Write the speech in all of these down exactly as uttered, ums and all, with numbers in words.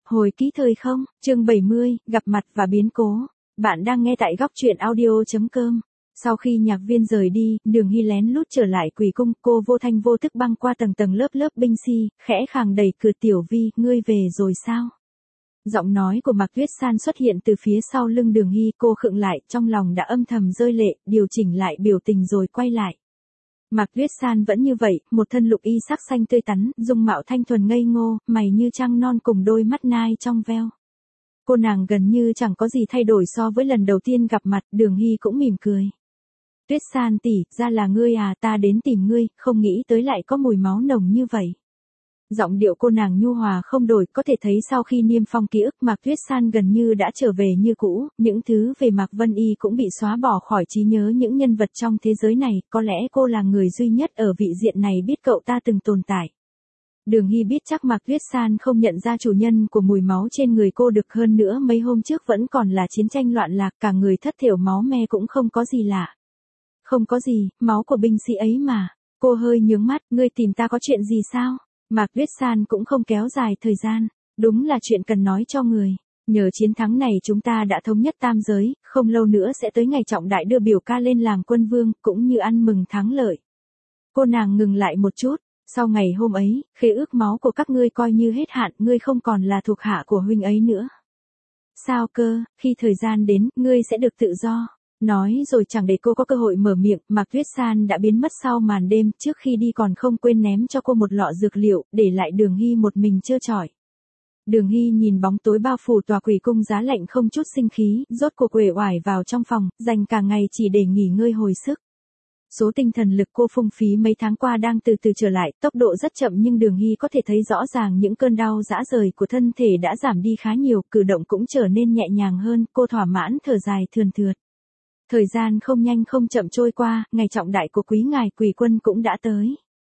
Hồi ký thời không, chương bảy mươi, gặp mặt và biến cố. Bạn đang nghe tại góc truyện audio.com. Sau khi nhạc viên rời đi, Đường Hy lén lút trở lại Quỷ Cung, cô vô thanh vô tức băng qua tầng tầng lớp lớp binh si, khẽ khàng đẩy cửa. Tiểu Vi, ngươi về rồi sao? Giọng nói của Mạc Tuyết San xuất hiện từ phía sau lưng Đường Hy, cô khựng lại, trong lòng đã âm thầm rơi lệ, điều chỉnh lại biểu tình rồi quay lại. Mạc Tuyết San vẫn như vậy, một thân lục y sắc xanh tươi tắn, dung mạo thanh thuần ngây ngô, mày như trăng non cùng đôi mắt nai trong veo. Cô nàng gần như chẳng có gì thay đổi so với lần đầu tiên gặp mặt. Đường Hy cũng mỉm cười. Tuyết San tỷ, ra là ngươi à, ta đến tìm ngươi, không nghĩ tới lại có mùi máu nồng như vậy. Giọng điệu cô nàng nhu hòa không đổi, có thể thấy sau khi niêm phong ký ức Mạc Tuyết San gần như đã trở về như cũ, những thứ về Mạc Vân Y cũng bị xóa bỏ khỏi trí nhớ những nhân vật trong thế giới này, có lẽ cô là người duy nhất ở vị diện này biết cậu ta từng tồn tại. Đường Hy biết chắc Mạc Tuyết San không nhận ra chủ nhân của mùi máu trên người cô được, hơn nữa mấy hôm trước vẫn còn là chiến tranh loạn lạc, cả người thất thểu máu me cũng không có gì lạ. Không có gì, máu của binh sĩ ấy mà. Cô hơi nhướng mắt, ngươi tìm ta có chuyện gì sao? Mạc Tuyết San cũng không kéo dài thời gian, đúng là chuyện cần nói cho người. Nhờ chiến thắng này chúng ta đã thống nhất tam giới, không lâu nữa sẽ tới ngày trọng đại đưa biểu ca lên làm quân vương, cũng như ăn mừng thắng lợi. Cô nàng ngừng lại một chút, sau ngày hôm ấy, khế ước máu của các ngươi coi như hết hạn, ngươi không còn là thuộc hạ của huynh ấy nữa. Sao cơ, khi thời gian đến, ngươi sẽ được tự do. Nói rồi chẳng để cô có cơ hội mở miệng, Mạc Tuyết San đã biến mất sau màn đêm, trước khi đi còn không quên ném cho cô một lọ dược liệu, để lại Đường Hy một mình trơ trọi. Đường Hy nhìn bóng tối bao phủ tòa Quỷ Cung giá lạnh không chút sinh khí, rốt cuộc uể oải vào trong phòng, dành cả ngày chỉ để nghỉ ngơi hồi sức. Số tinh thần lực cô phung phí mấy tháng qua đang từ từ trở lại, tốc độ rất chậm nhưng Đường Hy có thể thấy rõ ràng những cơn đau rã rời của thân thể đã giảm đi khá nhiều, cử động cũng trở nên nhẹ nhàng hơn, cô thỏa mãn thở dài thườn thượt. Thời gian không nhanh không chậm trôi qua, ngày trọng đại của quý ngài Quỷ Quân cũng đã tới.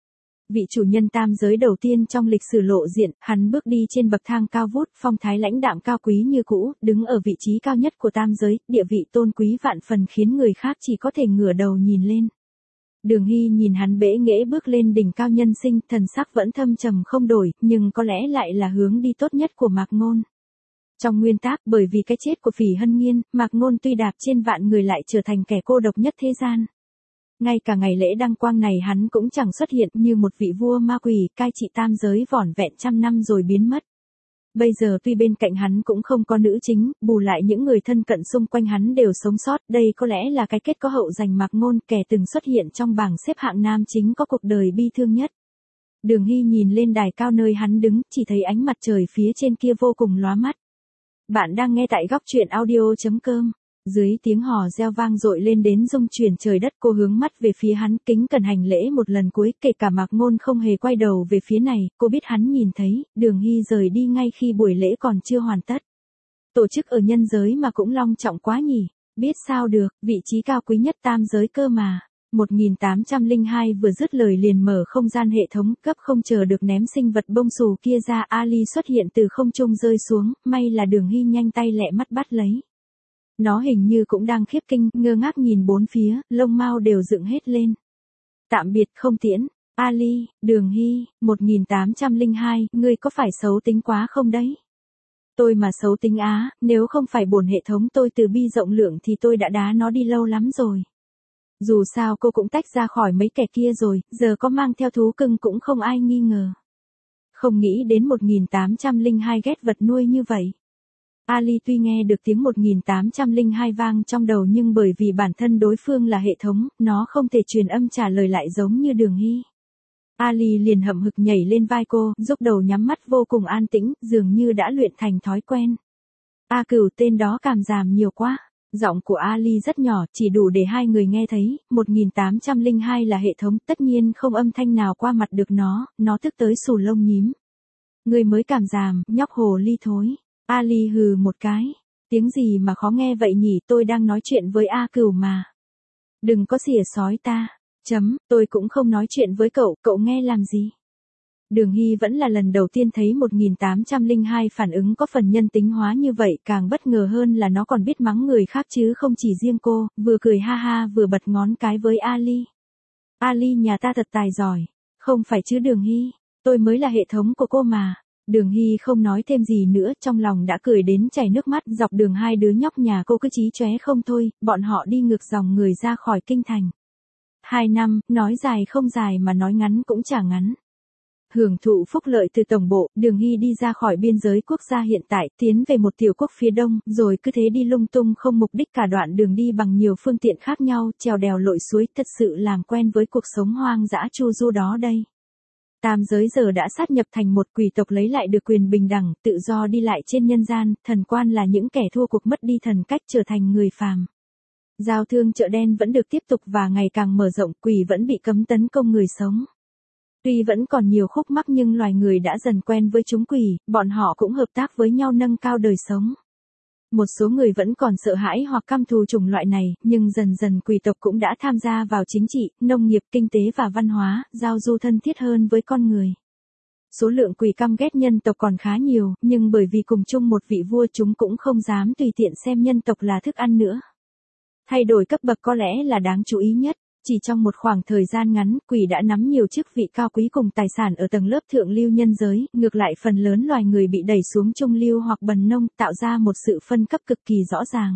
Vị chủ nhân tam giới đầu tiên trong lịch sử lộ diện, hắn bước đi trên bậc thang cao vút, phong thái lãnh đạm cao quý như cũ, đứng ở vị trí cao nhất của tam giới, địa vị tôn quý vạn phần khiến người khác chỉ có thể ngửa đầu nhìn lên. Đường Hy nhìn hắn bẽ nghễ bước lên đỉnh cao nhân sinh, thần sắc vẫn thâm trầm không đổi, nhưng có lẽ lại là hướng đi tốt nhất của Mạc Ngôn. Trong nguyên tắc, bởi vì cái chết của Phỉ Hân Nhiên, Mạc Ngôn tuy đạp trên vạn người lại trở thành kẻ cô độc nhất thế gian. Ngay cả ngày lễ đăng quang này hắn cũng chẳng xuất hiện, như một vị vua ma quỷ, cai trị tam giới vỏn vẹn trăm năm rồi biến mất. Bây giờ tuy bên cạnh hắn cũng không có nữ chính, bù lại những người thân cận xung quanh hắn đều sống sót, đây có lẽ là cái kết có hậu dành Mạc Ngôn, kẻ từng xuất hiện trong bảng xếp hạng nam chính có cuộc đời bi thương nhất. Đường Hy nhìn lên đài cao nơi hắn đứng, chỉ thấy ánh mặt trời phía trên kia vô cùng lóa mắt. Bạn đang nghe tại góc truyện audio.com. Dưới tiếng hò reo vang dội lên đến rung chuyển trời đất, cô hướng mắt về phía hắn, kính cẩn hành lễ một lần cuối, kể cả Mạc Ngôn không hề quay đầu về phía này, cô biết hắn nhìn thấy. Đường Hy rời đi ngay khi buổi lễ còn chưa hoàn tất. Tổ chức ở nhân giới mà cũng long trọng quá nhỉ, biết sao được, vị trí cao quý nhất tam giới cơ mà. một nghìn tám trăm lẻ hai vừa dứt lời liền mở không gian hệ thống, cấp không chờ được ném sinh vật bông xù kia ra, Ali xuất hiện từ không trung rơi xuống, may là Đường Hy nhanh tay lẹ mắt bắt lấy. Nó hình như cũng đang khiếp kinh, ngơ ngác nhìn bốn phía, lông mao đều dựng hết lên. Tạm biệt không tiễn, Ali, Đường Hy, một nghìn tám trăm lẻ hai, ngươi có phải xấu tính quá không đấy? Tôi mà xấu tính á, nếu không phải bổn hệ thống tôi từ bi rộng lượng thì tôi đã đá nó đi lâu lắm rồi. Dù sao cô cũng tách ra khỏi mấy kẻ kia rồi, giờ có mang theo thú cưng cũng không ai nghi ngờ. Không nghĩ đến một nghìn tám trăm lẻ hai ghét vật nuôi như vậy. Ali tuy nghe được tiếng một nghìn tám trăm lẻ hai vang trong đầu nhưng bởi vì bản thân đối phương là hệ thống, nó không thể truyền âm trả lời lại giống như Đường Hy. Ali liền hậm hực nhảy lên vai cô, giúp đầu nhắm mắt vô cùng an tĩnh, dường như đã luyện thành thói quen. A Cửu, tên đó cảm giảm nhiều quá. Giọng của Ali rất nhỏ, chỉ đủ để hai người nghe thấy. Một nghìn tám trăm lẻ hai là hệ thống, tất nhiên không âm thanh nào qua mặt được nó, nó tức tới xù lông nhím. Người mới cảm giảm, nhóc hồ ly thối. Ali hừ một cái. Tiếng gì mà khó nghe vậy nhỉ, tôi đang nói chuyện với A Cửu mà. Đừng có xỉa sói ta. Chấm, tôi cũng không nói chuyện với cậu, cậu nghe làm gì? Đường Hy vẫn là lần đầu tiên thấy một nghìn tám trăm lẻ hai phản ứng có phần nhân tính hóa như vậy, càng bất ngờ hơn là nó còn biết mắng người khác chứ không chỉ riêng cô, vừa cười ha ha vừa bật ngón cái với Ali. Ali nhà ta thật tài giỏi, không phải chứ Đường Hy, tôi mới là hệ thống của cô mà. Đường Hy không nói thêm gì nữa, trong lòng đã cười đến chảy nước mắt. Dọc đường hai đứa nhóc nhà cô cứ chí chóe không thôi, bọn họ đi ngược dòng người ra khỏi kinh thành. Hai năm, nói dài không dài mà nói ngắn cũng chả ngắn. Hưởng thụ phúc lợi từ tổng bộ, Đường Hy đi ra khỏi biên giới quốc gia hiện tại, tiến về một tiểu quốc phía đông, rồi cứ thế đi lung tung không mục đích cả đoạn đường đi bằng nhiều phương tiện khác nhau, trèo đèo lội suối, thật sự làm quen với cuộc sống hoang dã chu du đó đây. Tam giới giờ đã sát nhập thành một, quỷ tộc lấy lại được quyền bình đẳng, tự do đi lại trên nhân gian, thần quan là những kẻ thua cuộc mất đi thần cách trở thành người phàm. Giao thương chợ đen vẫn được tiếp tục và ngày càng mở rộng, quỷ vẫn bị cấm tấn công người sống. Tuy vẫn còn nhiều khúc mắc nhưng loài người đã dần quen với chúng quỷ, bọn họ cũng hợp tác với nhau nâng cao đời sống. Một số người vẫn còn sợ hãi hoặc căm thù chủng loại này, nhưng dần dần quỷ tộc cũng đã tham gia vào chính trị, nông nghiệp, kinh tế và văn hóa, giao du thân thiết hơn với con người. Số lượng quỷ căm ghét nhân tộc còn khá nhiều, nhưng bởi vì cùng chung một vị vua chúng cũng không dám tùy tiện xem nhân tộc là thức ăn nữa. Thay đổi cấp bậc có lẽ là đáng chú ý nhất. Chỉ trong một khoảng thời gian ngắn, quỷ đã nắm nhiều chức vị cao quý cùng tài sản ở tầng lớp thượng lưu nhân giới, ngược lại phần lớn loài người bị đẩy xuống trung lưu hoặc bần nông, tạo ra một sự phân cấp cực kỳ rõ ràng.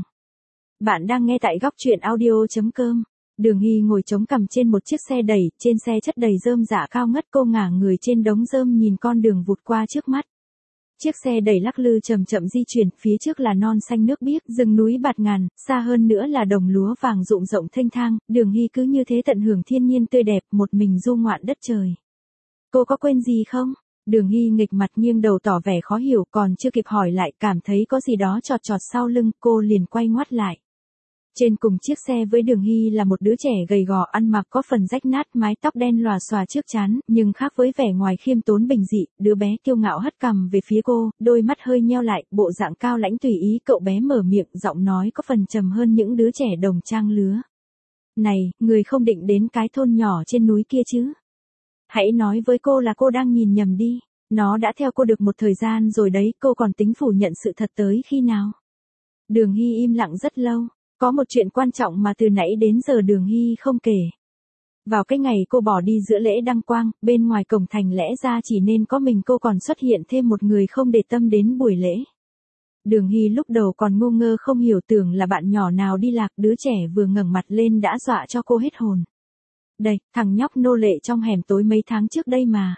Bạn đang nghe tại góc truyện audio chấm com. Đường Hy ngồi chống cằm trên một chiếc xe đẩy, trên xe chất đầy rơm rạ cao ngất, cô ngả người trên đống rơm nhìn con đường vụt qua trước mắt. Chiếc xe đẩy lắc lư chậm chậm di chuyển, phía trước là non xanh nước biếc, rừng núi bạt ngàn, xa hơn nữa là đồng lúa vàng rụng rộng thênh thang, Đường Hy cứ như thế tận hưởng thiên nhiên tươi đẹp, một mình du ngoạn đất trời. Cô có quên gì không? Đường Hy nghịch mặt nghiêng đầu tỏ vẻ khó hiểu, còn chưa kịp hỏi lại, cảm thấy có gì đó chọt chọt sau lưng, cô liền quay ngoắt lại. Trên cùng chiếc xe với Đường Hy là một đứa trẻ gầy gò, ăn mặc có phần rách nát, mái tóc đen lòa xòa trước trán, nhưng khác với vẻ ngoài khiêm tốn bình dị, đứa bé kiêu ngạo hất cằm về phía cô, đôi mắt hơi nheo lại, bộ dạng cao lãnh tùy ý. Cậu bé mở miệng, giọng nói có phần trầm hơn những đứa trẻ đồng trang lứa. Này, người không định đến cái thôn nhỏ trên núi kia chứ? Hãy nói với cô là cô đang nhìn nhầm đi, nó đã theo cô được một thời gian rồi đấy, cô còn tính phủ nhận sự thật tới khi nào? Đường Hy im lặng rất lâu. Có một chuyện quan trọng mà từ nãy đến giờ Đường Hy không kể. Vào cái ngày cô bỏ đi giữa lễ đăng quang, bên ngoài cổng thành lẽ ra chỉ nên có mình cô, còn xuất hiện thêm một người không để tâm đến buổi lễ. Đường Hy lúc đầu còn ngô ngơ không hiểu, tưởng là bạn nhỏ nào đi lạc, đứa trẻ vừa ngẩng mặt lên đã dọa cho cô hết hồn. Đây, thằng nhóc nô lệ trong hẻm tối mấy tháng trước đây mà.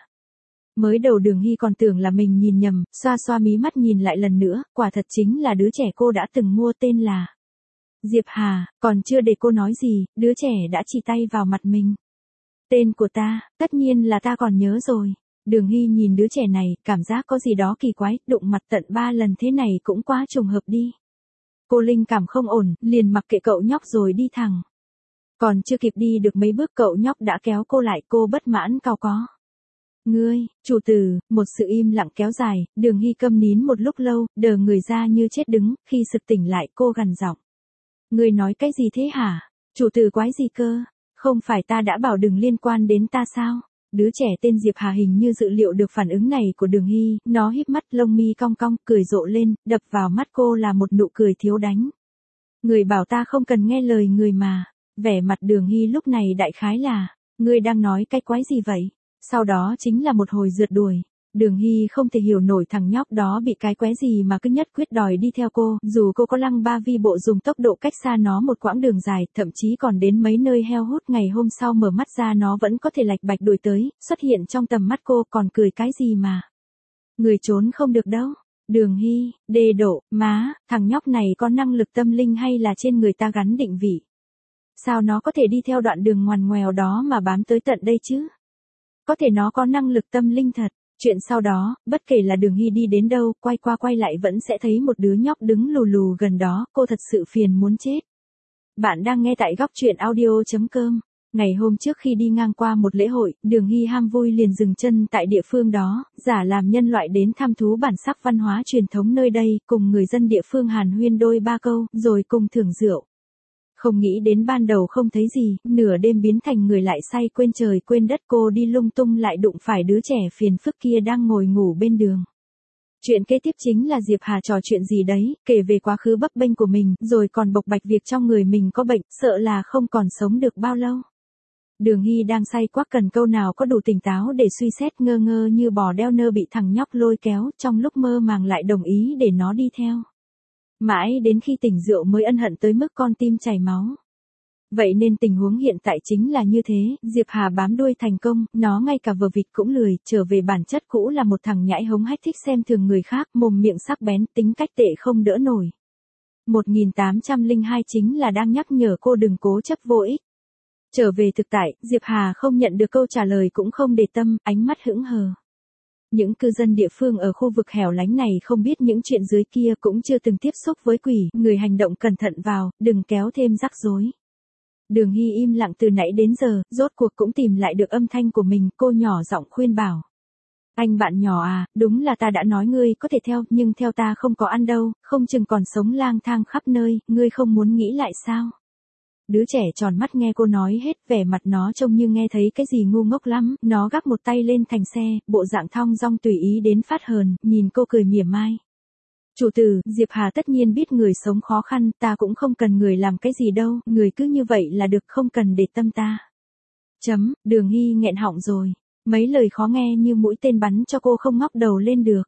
Mới đầu Đường Hy còn tưởng là mình nhìn nhầm, xoa xoa mí mắt nhìn lại lần nữa, quả thật chính là đứa trẻ cô đã từng mua, tên là Diệp Hà. Còn chưa để cô nói gì, đứa trẻ đã chỉ tay vào mặt mình. Tên của ta, tất nhiên là ta còn nhớ rồi. Đường Hy nhìn đứa trẻ này, cảm giác có gì đó kỳ quái, đụng mặt tận ba lần thế này cũng quá trùng hợp đi. Cô linh cảm không ổn, liền mặc kệ cậu nhóc rồi đi thẳng. Còn chưa kịp đi được mấy bước cậu nhóc đã kéo cô lại, cô bất mãn cau có. Ngươi, chủ tử, một sự im lặng kéo dài, Đường Hy câm nín một lúc lâu, đờ người ra như chết đứng, khi sực tỉnh lại cô gằn giọng. Ngươi nói cái gì thế hả? Chủ tử quái gì cơ? Không phải ta đã bảo đừng liên quan đến ta sao? Đứa trẻ tên Diệp Hà hình như dự liệu được phản ứng này của Đường Hy, nó híp mắt, lông mi cong cong, cười rộ lên, đập vào mắt cô là một nụ cười thiếu đánh. Người bảo ta không cần nghe lời người mà. Vẻ mặt Đường Hy lúc này đại khái là, ngươi đang nói cái quái gì vậy? Sau đó chính là một hồi rượt đuổi. Đường Hy không thể hiểu nổi thằng nhóc đó bị cái quái gì mà cứ nhất quyết đòi đi theo cô, dù cô có lăng ba vi bộ dùng tốc độ cách xa nó một quãng đường dài, thậm chí còn đến mấy nơi heo hút, ngày hôm sau mở mắt ra nó vẫn có thể lạch bạch đuổi tới, xuất hiện trong tầm mắt cô, còn cười cái gì mà. Người trốn không được đâu. Đường Hy, đê độ, má, thằng nhóc này có năng lực tâm linh hay là trên người ta gắn định vị? Sao nó có thể đi theo đoạn đường ngoằn ngoèo đó mà bám tới tận đây chứ? Có thể nó có năng lực tâm linh thật. Chuyện sau đó, bất kể là Đường Hy đi đến đâu, quay qua quay lại vẫn sẽ thấy một đứa nhóc đứng lù lù gần đó, cô thật sự phiền muốn chết. Bạn đang nghe tại góc truyện audio chấm com. Ngày hôm trước khi đi ngang qua một lễ hội, Đường Hy ham vui liền dừng chân tại địa phương đó, giả làm nhân loại đến thăm thú bản sắc văn hóa truyền thống nơi đây, cùng người dân địa phương hàn huyên đôi ba câu, rồi cùng thưởng rượu. Không nghĩ đến ban đầu không thấy gì, nửa đêm biến thành người lại say quên trời quên đất, cô đi lung tung lại đụng phải đứa trẻ phiền phức kia đang ngồi ngủ bên đường. Chuyện kế tiếp chính là Diệp Hà trò chuyện gì đấy, kể về quá khứ bấp bênh của mình, rồi còn bộc bạch việc trong người mình có bệnh, sợ là không còn sống được bao lâu. Đường Hy đang say quắc cần câu nào có đủ tỉnh táo để suy xét, ngơ ngơ như bò đeo nơ bị thằng nhóc lôi kéo, trong lúc mơ màng lại đồng ý để nó đi theo. Mãi đến khi tỉnh rượu mới ân hận tới mức con tim chảy máu. Vậy nên tình huống hiện tại chính là như thế, Diệp Hà bám đuôi thành công, nó ngay cả vờ vịt cũng lười, trở về bản chất cũ là một thằng nhãi hống hách thích xem thường người khác, mồm miệng sắc bén, tính cách tệ không đỡ nổi. một nghìn tám trăm lẻ hai chính là đang nhắc nhở cô đừng cố chấp vô ích. Trở về thực tại, Diệp Hà không nhận được câu trả lời cũng không để tâm, ánh mắt hững hờ. Những cư dân địa phương ở khu vực hẻo lánh này không biết những chuyện dưới kia, cũng chưa từng tiếp xúc với quỷ, người hành động cẩn thận vào, đừng kéo thêm rắc rối. Đường Hy im lặng từ nãy đến giờ, rốt cuộc cũng tìm lại được âm thanh của mình, cô nhỏ giọng khuyên bảo. Anh bạn nhỏ à, đúng là ta đã nói ngươi có thể theo, nhưng theo ta không có ăn đâu, không chừng còn sống lang thang khắp nơi, ngươi không muốn nghĩ lại sao? Đứa trẻ tròn mắt nghe cô nói hết, vẻ mặt nó trông như nghe thấy cái gì ngu ngốc lắm, nó gác một tay lên thành xe, bộ dạng thong dong tùy ý đến phát hờn, nhìn cô cười mỉa mai. Chủ tử, Diệp Hà tất nhiên biết người sống khó khăn, ta cũng không cần người làm cái gì đâu, người cứ như vậy là được, không cần để tâm ta. Chấm, Đường Hy nghẹn họng rồi, mấy lời khó nghe như mũi tên bắn cho cô không ngóc đầu lên được.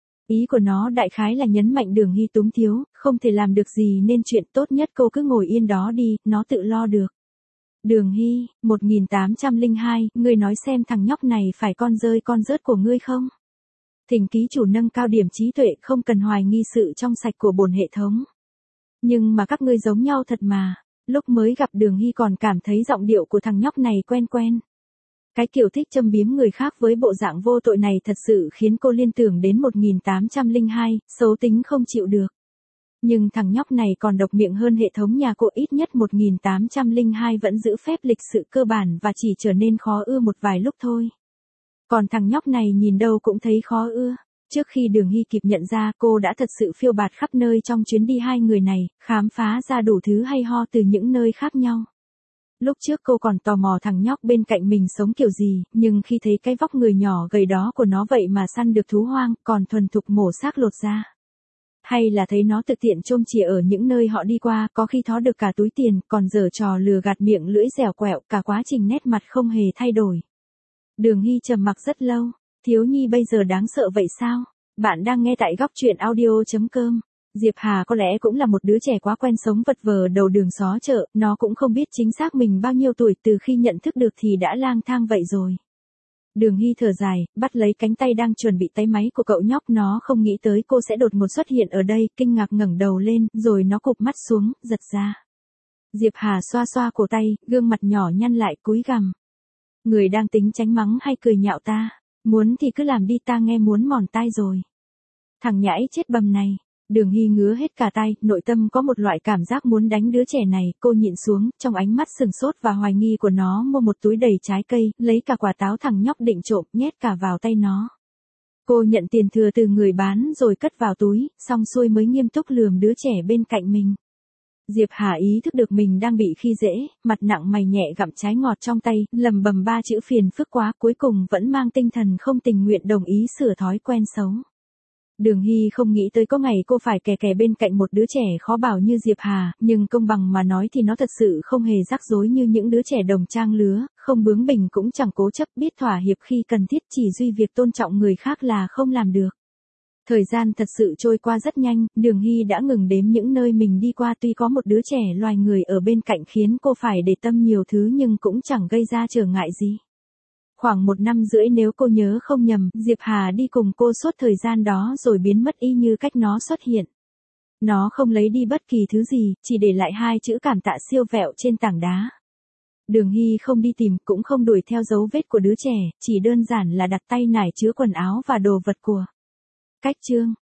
Ý của nó đại khái là nhấn mạnh Đường Hy túng thiếu, không thể làm được gì nên chuyện tốt nhất cô cứ ngồi yên đó đi, nó tự lo được. Đường Hy, một nghìn tám trăm lẻ hai, ngươi nói xem thằng nhóc này phải con rơi con rớt của ngươi không? Thỉnh ký chủ nâng cao điểm trí tuệ, không cần hoài nghi sự trong sạch của bổn hệ thống. Nhưng mà các ngươi giống nhau thật mà, lúc mới gặp Đường Hy còn cảm thấy giọng điệu của thằng nhóc này quen quen. Cái kiểu thích châm biếm người khác với bộ dạng vô tội này thật sự khiến cô liên tưởng đến một nghìn tám trăm lẻ hai, xấu tính không chịu được. Nhưng thằng nhóc này còn độc miệng hơn hệ thống nhà cô, ít nhất một nghìn tám trăm lẻ hai vẫn giữ phép lịch sự cơ bản và chỉ trở nên khó ưa một vài lúc thôi. Còn thằng nhóc này nhìn đâu cũng thấy khó ưa. Trước khi Đường Hy kịp nhận ra, cô đã thật sự phiêu bạt khắp nơi trong chuyến đi hai người này, khám phá ra đủ thứ hay ho từ những nơi khác nhau. Lúc trước cô còn tò mò thằng nhóc bên cạnh mình sống kiểu gì, nhưng khi thấy cái vóc người nhỏ gầy đó của nó vậy mà săn được thú hoang, còn thuần thục mổ xác lột ra. Hay là thấy nó thực tiện chôm chìa ở những nơi họ đi qua, có khi thó được cả túi tiền, còn giở trò lừa gạt miệng lưỡi dẻo quẹo, cả quá trình nét mặt không hề thay đổi. Đường Hy trầm mặc rất lâu, thiếu nhi bây giờ đáng sợ vậy sao? Bạn đang nghe tại góc truyện audio chấm com. Diệp Hà có lẽ cũng là một đứa trẻ quá quen sống vật vờ đầu đường xó chợ, nó cũng không biết chính xác mình bao nhiêu tuổi, từ khi nhận thức được thì đã lang thang vậy rồi. Đường Hy thở dài, bắt lấy cánh tay đang chuẩn bị tay máy của cậu nhóc, nó không nghĩ tới cô sẽ đột ngột xuất hiện ở đây, kinh ngạc ngẩng đầu lên, rồi nó cụp mắt xuống, giật ra. Diệp Hà xoa xoa cổ tay, gương mặt nhỏ nhăn lại, cúi gằm. Người đang tính tránh mắng hay cười nhạo ta, muốn thì cứ làm đi, ta nghe muốn mòn tai rồi. Thằng nhãi chết bầm này. Đường Hy ngứa hết cả tay, nội tâm có một loại cảm giác muốn đánh đứa trẻ này, cô nhịn xuống, trong ánh mắt sừng sốt và hoài nghi của nó mua một túi đầy trái cây, lấy cả quả táo thằng nhóc định trộm, nhét cả vào tay nó. Cô nhận tiền thừa từ người bán rồi cất vào túi, xong xuôi mới nghiêm túc lườm đứa trẻ bên cạnh mình. Diệp Hà ý thức được mình đang bị khi dễ, mặt nặng mày nhẹ gặm trái ngọt trong tay, lầm bầm ba chữ phiền phức quá, cuối cùng vẫn mang tinh thần không tình nguyện đồng ý sửa thói quen xấu. Đường Hy không nghĩ tới có ngày cô phải kè kè bên cạnh một đứa trẻ khó bảo như Diệp Hà, nhưng công bằng mà nói thì nó thật sự không hề rắc rối như những đứa trẻ đồng trang lứa, không bướng bỉnh cũng chẳng cố chấp, biết thỏa hiệp khi cần thiết, chỉ duy việc tôn trọng người khác là không làm được. Thời gian thật sự trôi qua rất nhanh, Đường Hy đã ngừng đếm những nơi mình đi qua, tuy có một đứa trẻ loài người ở bên cạnh khiến cô phải để tâm nhiều thứ nhưng cũng chẳng gây ra trở ngại gì. Khoảng một năm rưỡi nếu cô nhớ không nhầm, Diệp Hà đi cùng cô suốt thời gian đó rồi biến mất y như cách nó xuất hiện. Nó không lấy đi bất kỳ thứ gì, chỉ để lại hai chữ cảm tạ siêu vẹo trên tảng đá. Đường Hy không đi tìm, cũng không đuổi theo dấu vết của đứa trẻ, chỉ đơn giản là đặt tay nải chứa quần áo và đồ vật của. Cách chương